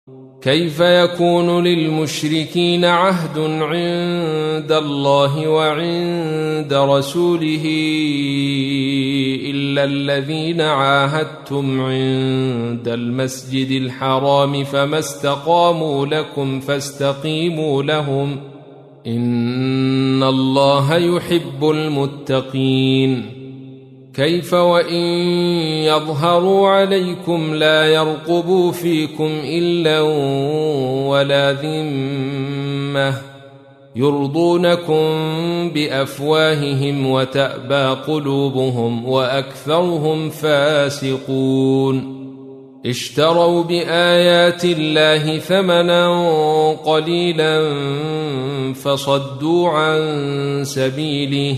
كيف يكون للمشركين عهد عند الله وعند رسوله إلا الذين عاهدتم عند المسجد الحرام فما استقاموا لكم فاستقيموا لهم إن الله يحب المتقين. كيف وإن يظهروا عليكم لا يرقبوا فيكم إلا ولا ذمة يرضونكم بأفواههم وتأبى قلوبهم وأكثرهم فاسقون. اشتروا بآيات الله ثمنا قليلا فصدوا عن سبيله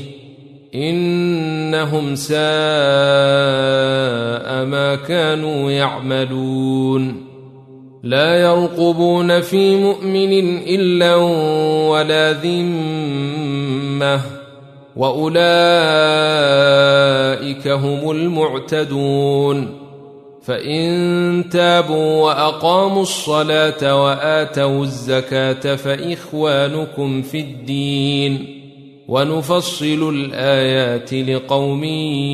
إنهم ساء ما كانوا يعملون. لا يرقبون في مؤمن إلا ولا ذمة وأولئك هم المعتدون. فإن تابوا وأقاموا الصلاة وآتوا الزكاة فإخوانكم في الدين ونفصل الآيات لقوم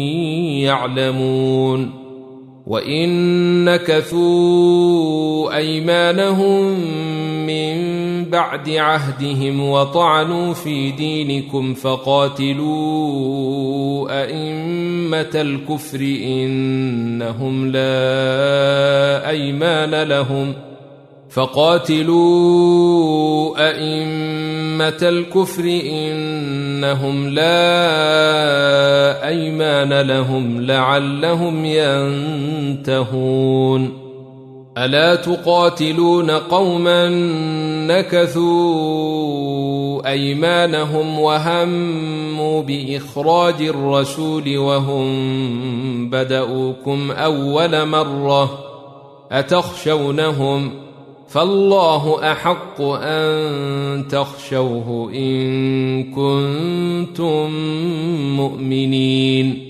يعلمون. وإن نكثوا أيمانهم من بعد عهدهم وطعنوا في دينكم فقاتلوا أئمة الكفر إنهم لا أيمان لهم لعلهم ينتهون. ألا تقاتلون قوما نكثوا أيمانهم وهموا بإخراج الرسول وهم بدؤوكم أول مرة أتخشونهم فالله أحق أن تخشوه إن كنتم مؤمنين.